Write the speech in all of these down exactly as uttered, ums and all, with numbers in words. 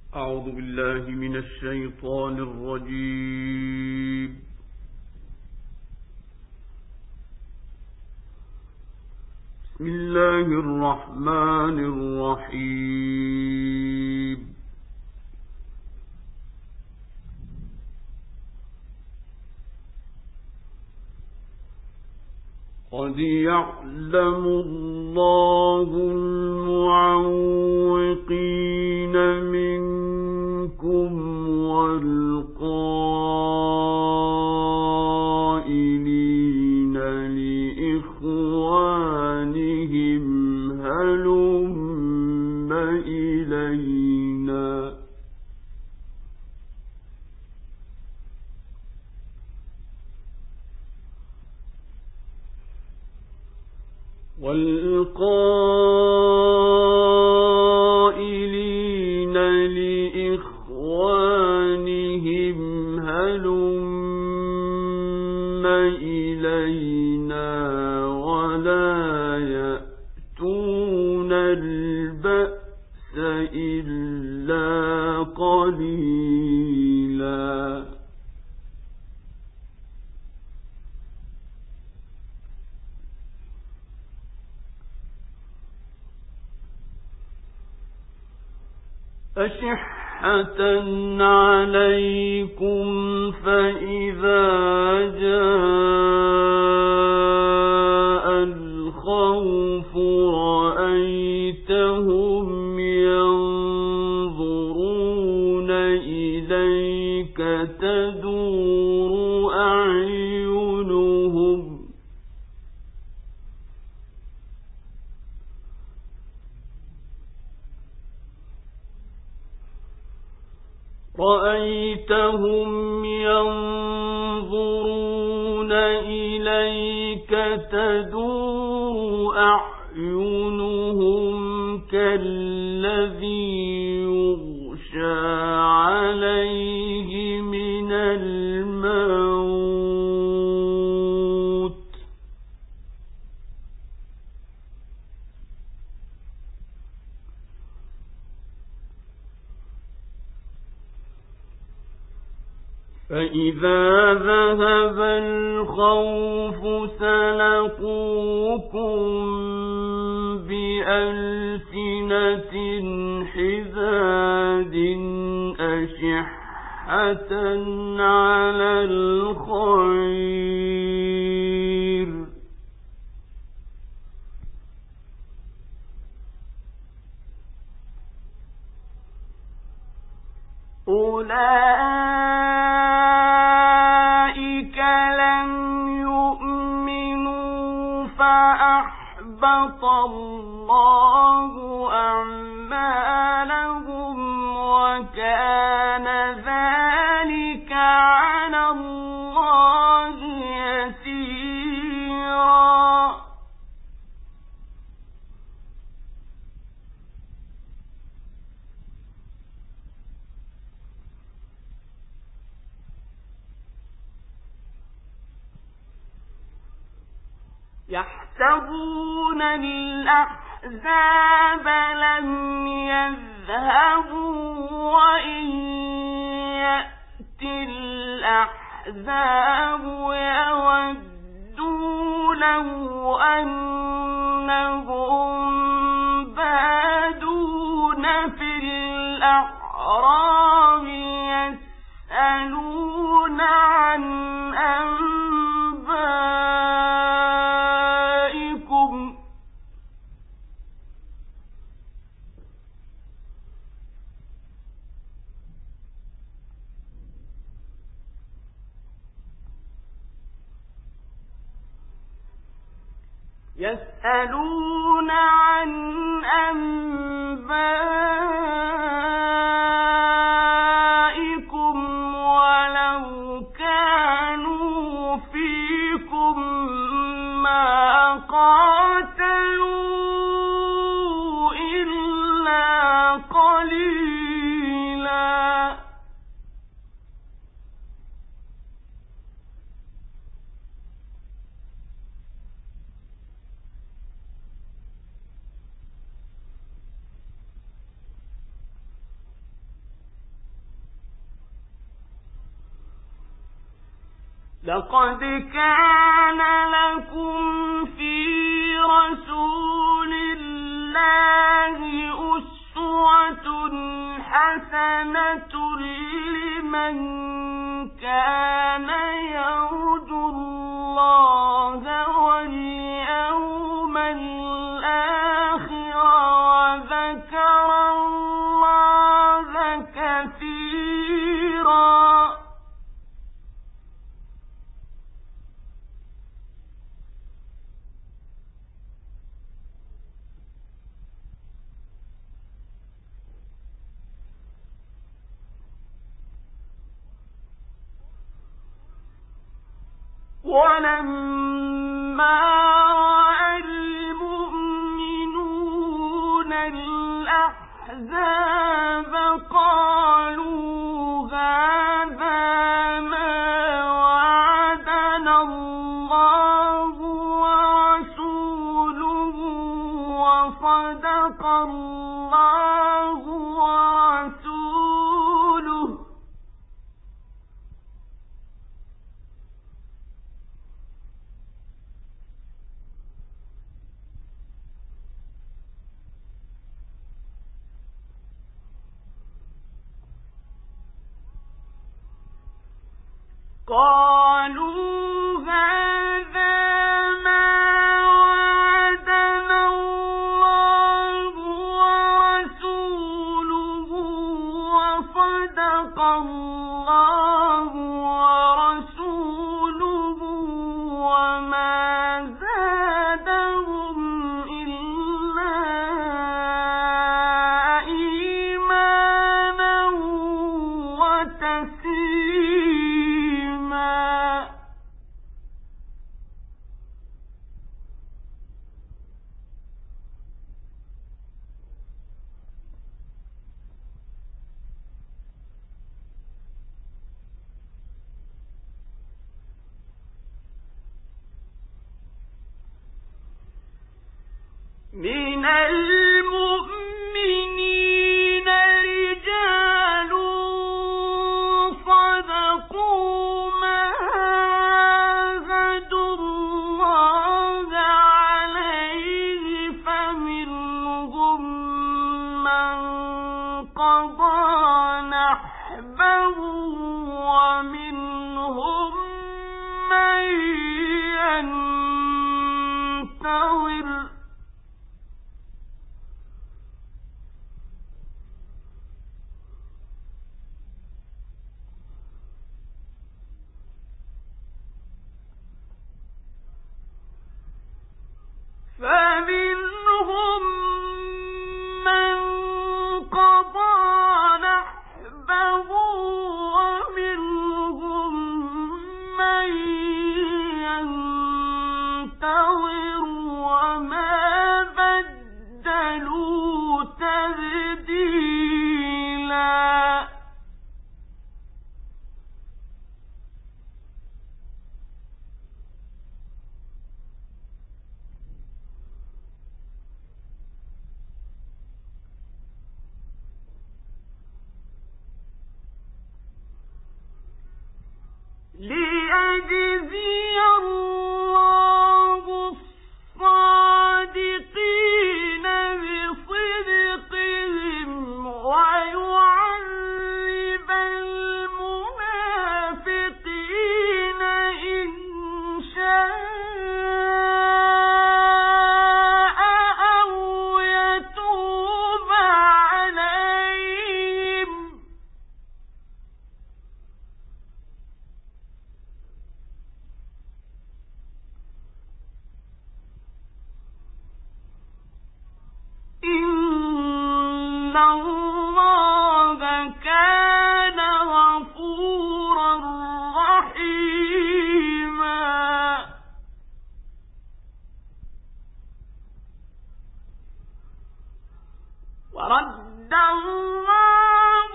أعوذ بالله من الشيطان الرجيم. بسم الله الرحمن الرحيم. قد يعلم الله المعوقين منكم والقائلين لإخوانهم هلم إلينا والقائلين لإخوانهم هلم إلينا ولا يأتون البأس إلا قليلا أشحة عليكم فإذا جاء الخوف رأيتهم ينظرون إليك تدور أعينهم رأيتهم ينظرون إليك تدور أعينهم كالذي يغشى عليه من الموت فإذا ذهب الخوف سلقوكم بألسنة حداد أشحة على الخير أولئك لم يؤمنوا فأحبط الله أعمالهم وكان ذلك على الله يسيرا يحسبون الأحزاب لم يذهبوا وإن يأتي الأحزاب يودوا لو أنهم بادون في الأعراب يسألون عن أنبائكم يسألون عن أنبائكم ولو كانوا فيكم ما قاتلوا إلا قليلا لقد كان لكم في رسول الله أسوة حسنة لمن كان يرجو الله واليوم الآخر وذكر الله كثيرا. ولما رأى المؤمنون الأحزاب قالوا هذا ما وعدنا الله ورسوله وصدق الله ورسوله قالوا هذا ما وعدنا الله ورسوله وصدق الله ورسوله وما زادهم إلا إيمانا وتسليما. من المؤمنين رجال صدقوا ما عاهدوا الله عليه فمنهم من قضى نحبه ومنهم من ينتظر فمنهم من قضى نحبه ومنهم من ينتظر وما بدلوا تبديلا. ليجزي الله الصادقين بصدقهم ويعذب المنافقين إن شاء أو يتوب عليهم إن الله كان غفورا رحيما. ورد الله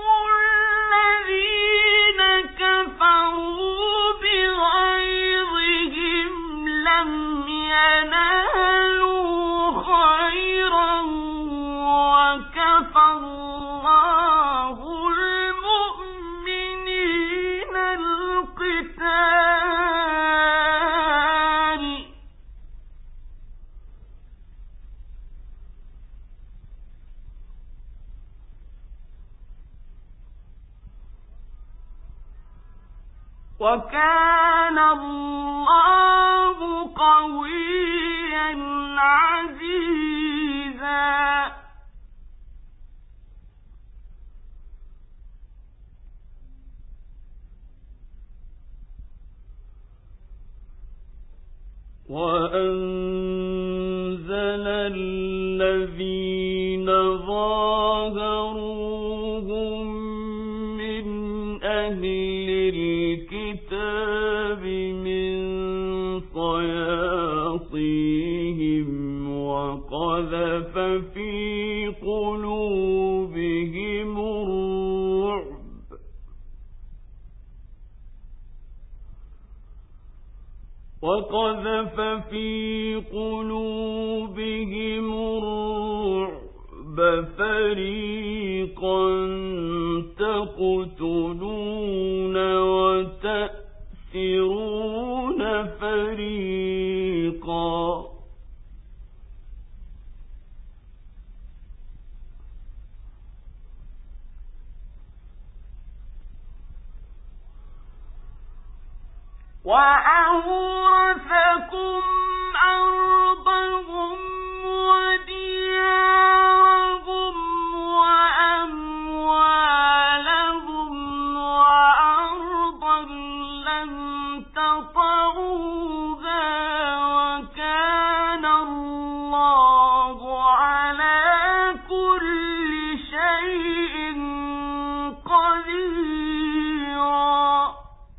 الذين كفروا بغيظهم لم ينالوا خيرا وكفى الله وكان الله قويا عزيزا. وأنزل الذين ظاهروهم من أهل الكتاب من صياصيهم وقذف في قلوبهم الرعب وقذف في قلوبهم الرعب فريقا تقتلون وتأسرون فريقا. وأورثكم أرضهم وديارهم وأموالهم وأرضا لم تطئوها وكان الله على كل شيء قديرا.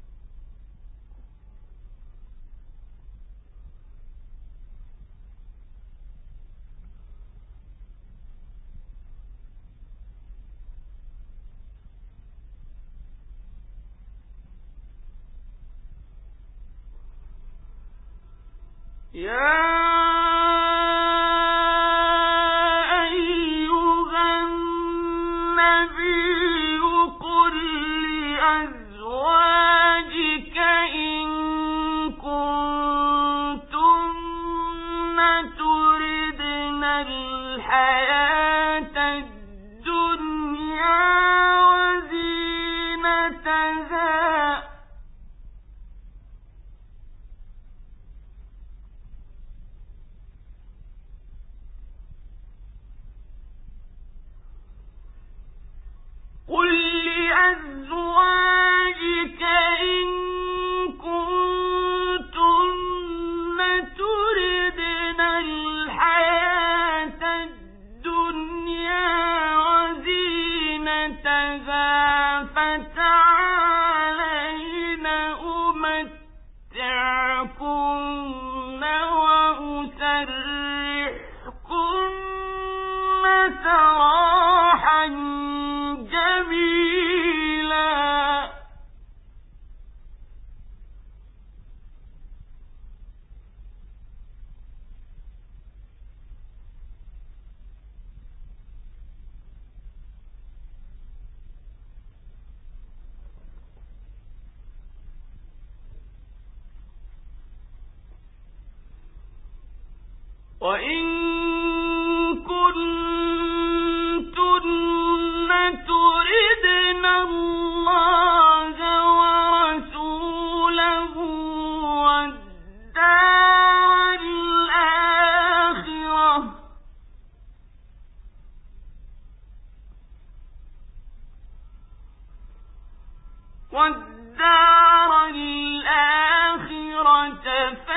يا أيها النبي قل لأزواجك إن كنتن تردن الحياة الدنيا وزينتها قل لأزواجك إن كنتن تردن الحياة الدنيا وزينتها فتعالين أمتعكن وأسرحكن سراحا جميلا. وإن كنتن تردن الله ورسوله والدار الآخرة والدار الآخرة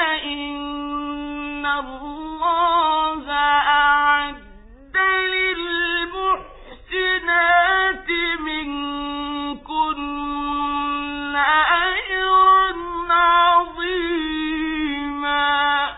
فإن الله أعد للمحسنات منكن أجرا عظيما.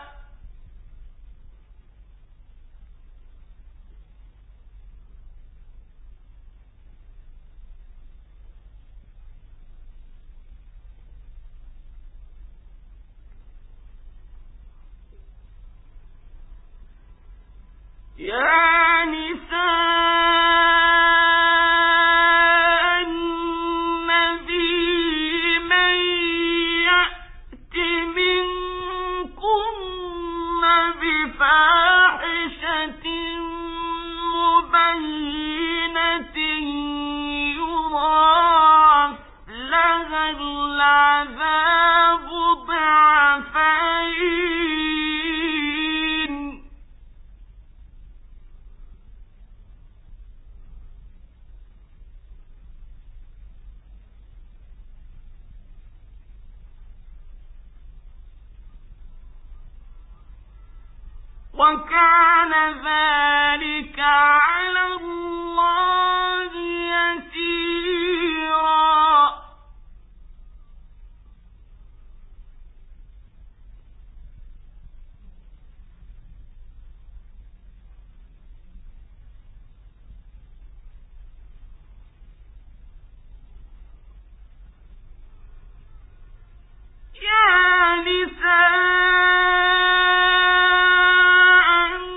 وكان ذلك على الله يسيرا. يا نساء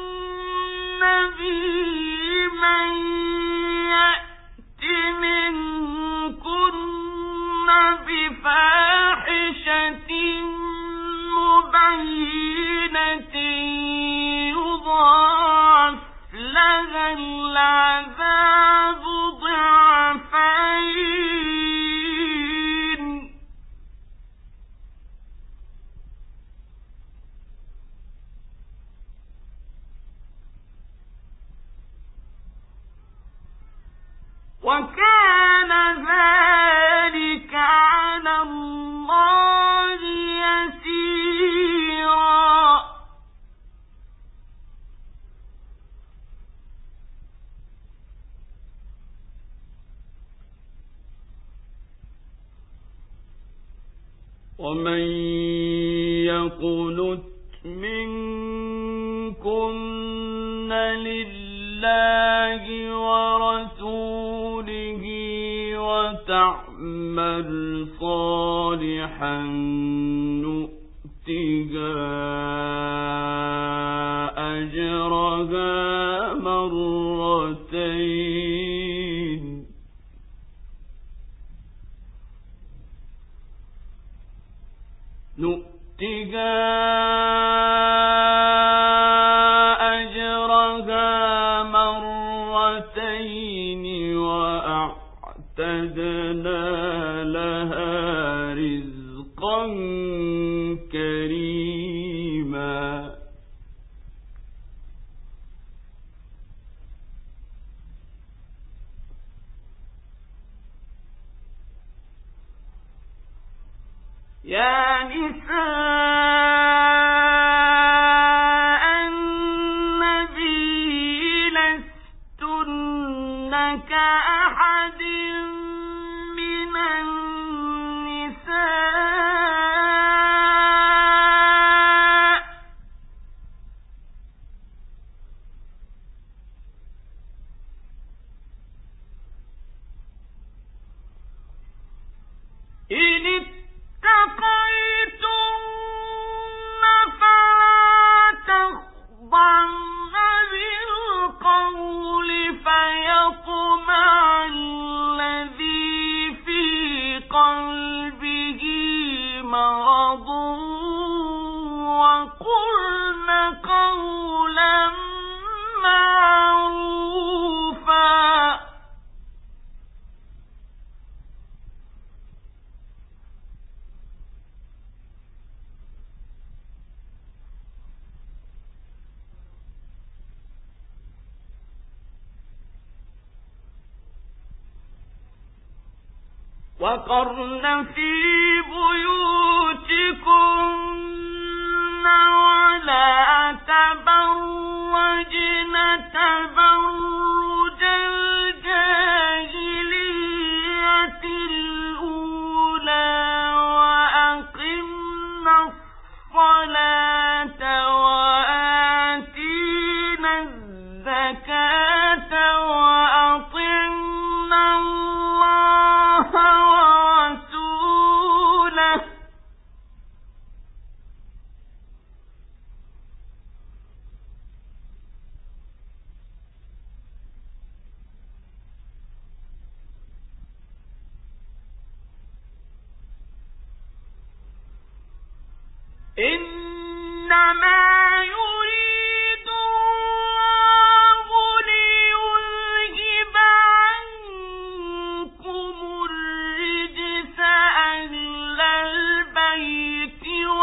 النبي من يأت منكن بفاحشة مبينة يضاعف لها العذاب ضعفين. وكان ذلك على الله يسيرا. ومن يقنت منكن لله ورسوله وتعمل صالحا نؤتها أجرها مرتين نؤتها أجرها مرتين وأعتدنا لها رزقا كريما. يا نساء النبي لستن كأحد من النساء إن اتقيتن فلا تخضعن بالقول فيطمع الذي في قلبه مرض وقلن قولا معروفا. وقرن في بيوتكن ولا تبرجن تبرج الجاهلية الأولى وأقمنا الصلاة وآتينا الزكاة وأطعنا الله ورسوله إنما يريد الله ليذهب عنكم الرجس أهل البيت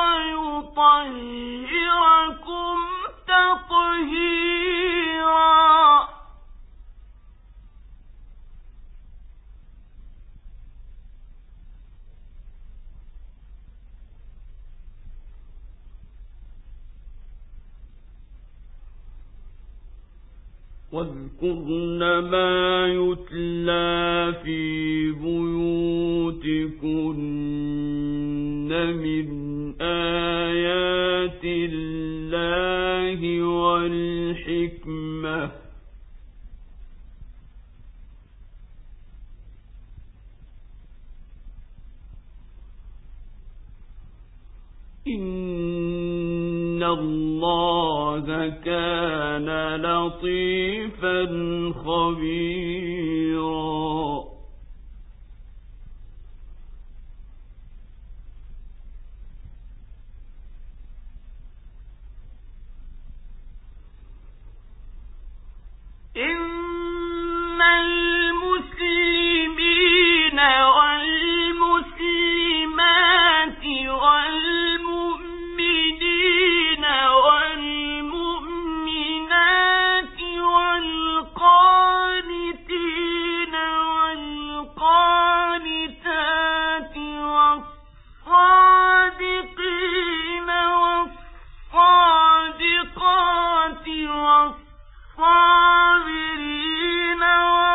ويطهركم تطهيرا. واذكرن ما يتلى في بيوتكن من آيات الله والحكمة إن الله كان لطيفا خبيرا إن المسلمين والمسلمات والمؤمنين والمؤمنات والقانتين والقانتات والصادقين والصادقات والصابرين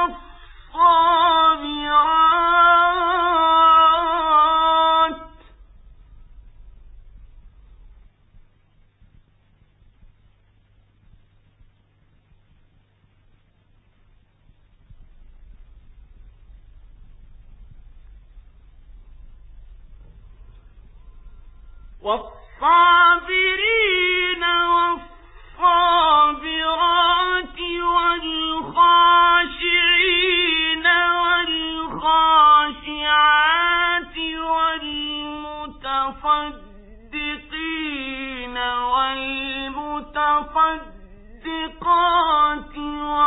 والصابرات والصابرين والصابرات والخاشعين والخاشعات والمتصدقين والمتصدقات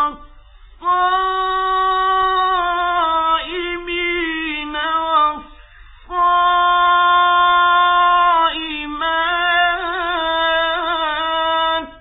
والصائمين والصائمات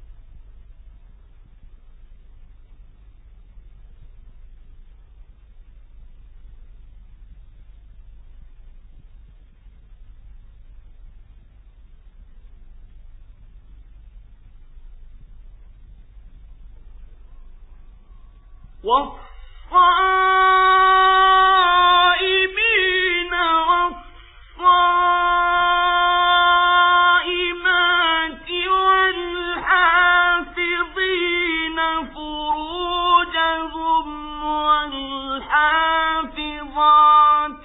والصائمين والصائمات والحافظين فروجهم والحافظات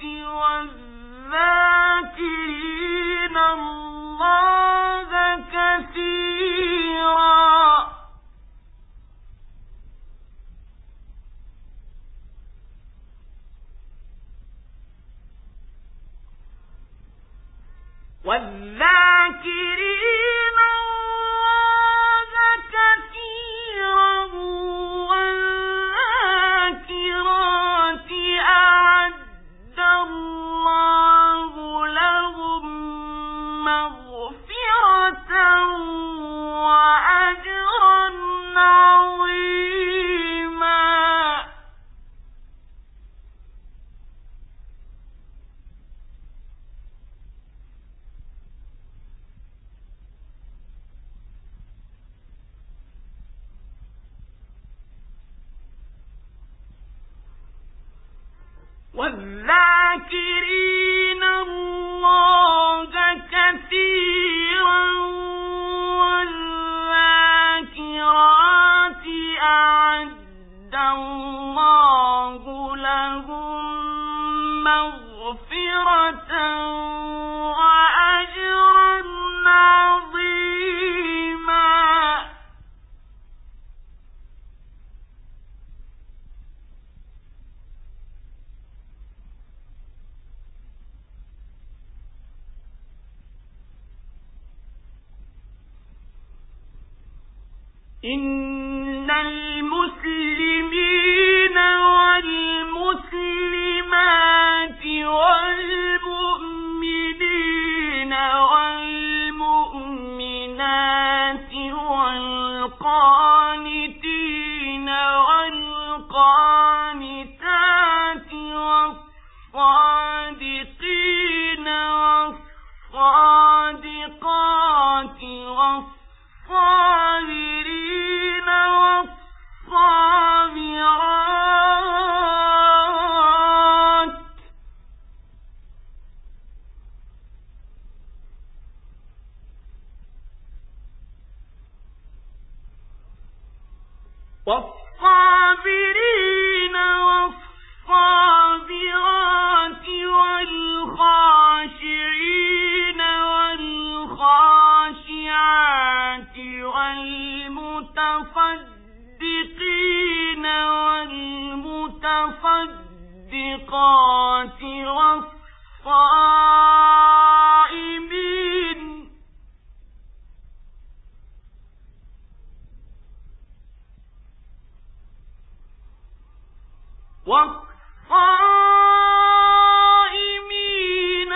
والذاكرين الله كثيرا والذاكرين الله كثيرا والذاكرات أعد الله لهم مغفرة وأجرا عظيما والذاكرين الله كثيرا والذاكرات أعد الله لهم مغفرة وأجرا عظيما إن المسلمين والمسلمات والمؤمنين والمؤمنات والقانتين والقانتات والصادقين والصادقات والصابرين والصابرين والصابرين والصابرات والخاشعين والخاشعات والمتصدقين والمتصدقات والصائمين والصائمين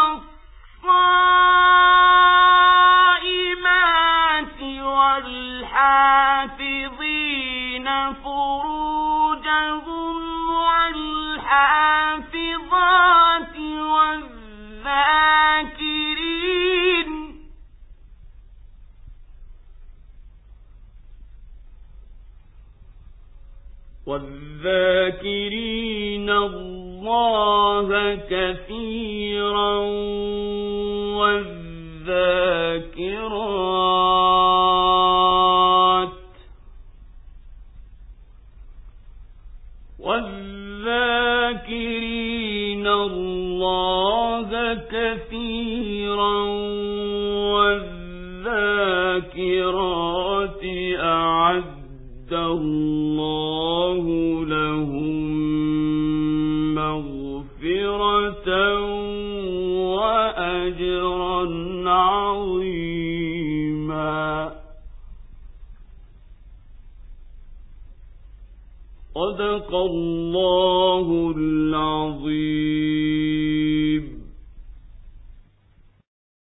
والصائمات والحافظين فروجهم والحافظات والذاكرين والذاكرين الله كثيرا والذاكرات والذاكرين الله كثيرا والذاكرات أعد الله لهم مغفرة وأجرا عظيما. صدق الله العظيم.